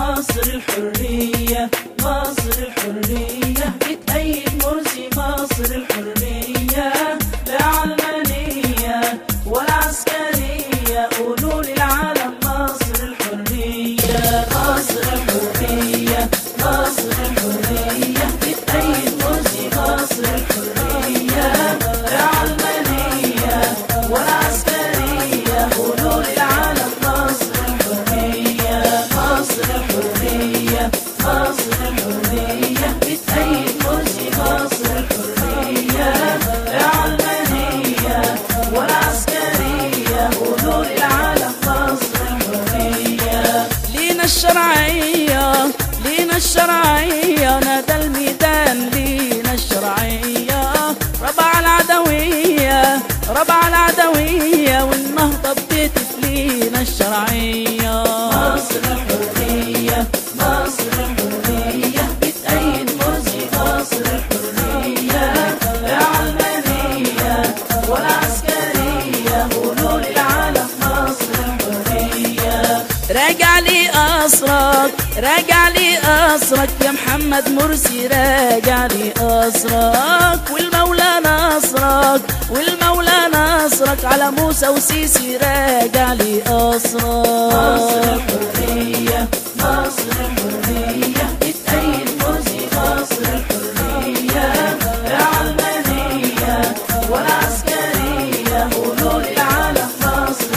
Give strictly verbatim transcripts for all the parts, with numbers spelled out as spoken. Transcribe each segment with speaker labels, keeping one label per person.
Speaker 1: مصر الحرية، مصر الحرية بتأيد مرسي. مصر الحرية لا علمانية ولا عسكرية، قولوا للعالم مصر الحرية. مصر الحرية، مصر الحرية بتأيد مرسي. مصر الحرية لا علمانية ولا عسكرية، قولوا للعالم مصر الحرية. مصر الحرية، مصر الحرية بتأيد مرسي. مصر الحرية لا علمانية ولا عسكرية، قولوا للعالم مصر الحرية. لينا الشرعية، لينا الشرعية، نادى الميدان لينا الشرعية. ربع العدوية، ربع العدوية، والنهضة بتهتف لينا الشرعية. مصر الحرية، مصر الحرية بتأيد مرسي. مصر الحرية لا علمانية ولا عسكرية، قولوا للعالم مصر الحرية. راجع لي أسرك، راجع لي أسرك يا محمد مرسي، راجع لي أسرك، والمولى نصرك، والمولى نصرك على موسى وسيسي، راجع لي أسرك. مصر الحرية، مصر الحرية بتأيد مرسي. مصر الحرية لا علمانية ولا عسكرية، قولوا للعالم مصر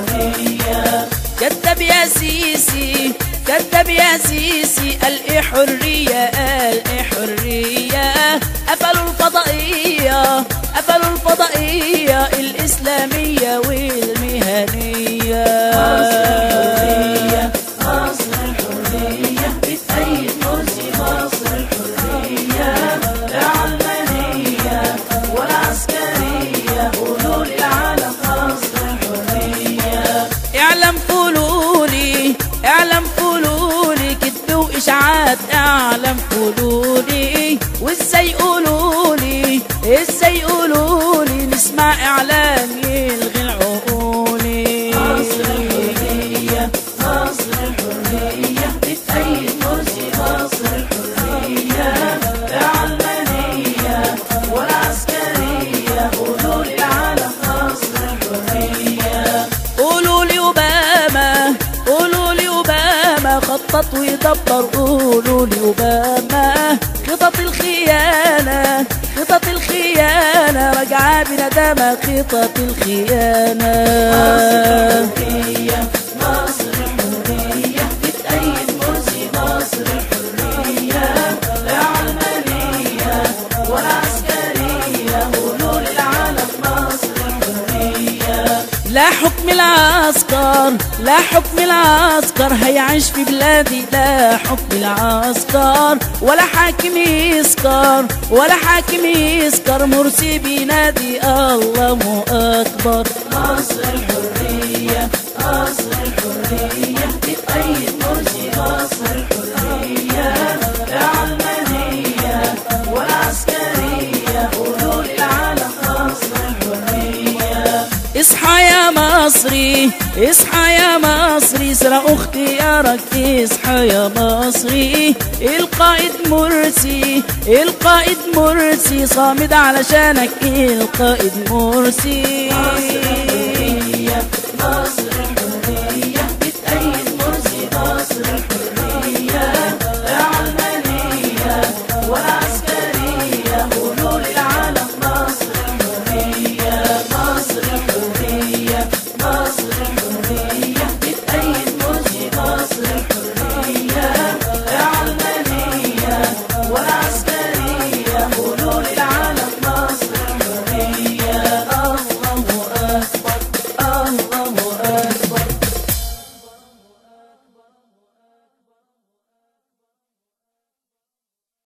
Speaker 1: الحرية. كذب يا سيسي، كذب يا سيسي، قال ايه حرية، قال ايه حرية. قفلوا الفضائية، قفلوا الفضائية الإسلامية والمهنية. مصر الحرية، مصر الحرية بتأيد مرسي. مصر الحرية لا علمانية ولا عسكرية، قولوا للعالم مصر الحرية. اعلم قولولي، اعلم قولولي، كذب وإشاعات، اعلم قولولي، وازاي قولولي، ازاي قولولي، نسمع اعلام يلغي العقولي. مصر الحرية، مصر الحرية بتأيد مرسي. مصر الحرية لا علمانية ولا عسكرية، قولوا للعالم مصر الحرية. قولوا لي أوباما، قولوا لي أوباما خطط ويدبر، قولوا لي أوباما خطط الخيانة، خطط الخيانة راجعة بندامة، خطط الخيانة. مصر الحرية، مصر الحرية بتأيد مرسي. مصر الحرية لا علمانية ولا عسكرية، قولوا للعالم مصر الحرية. لا حكم العسكر، لا حكم العسكر هيعيش في بلادي، لا حكم العسكر ولا حاكم يسكر، ولا حاكم يسكر، مرسي بينادي الله أكبر. مصر الحرية، مصر الحرية بتأيد مرسي. مصر الحرية لا علمانية ولا عسكرية، قولوا للعالم مصر الحرية. اصحى يا مصري، اصحى يا مصري، سرق اختيارك، اصحى يا مصري. القائد مرسي، القائد مرسي صامد علشانك، القائد مرسي. مصر الحرية، مصر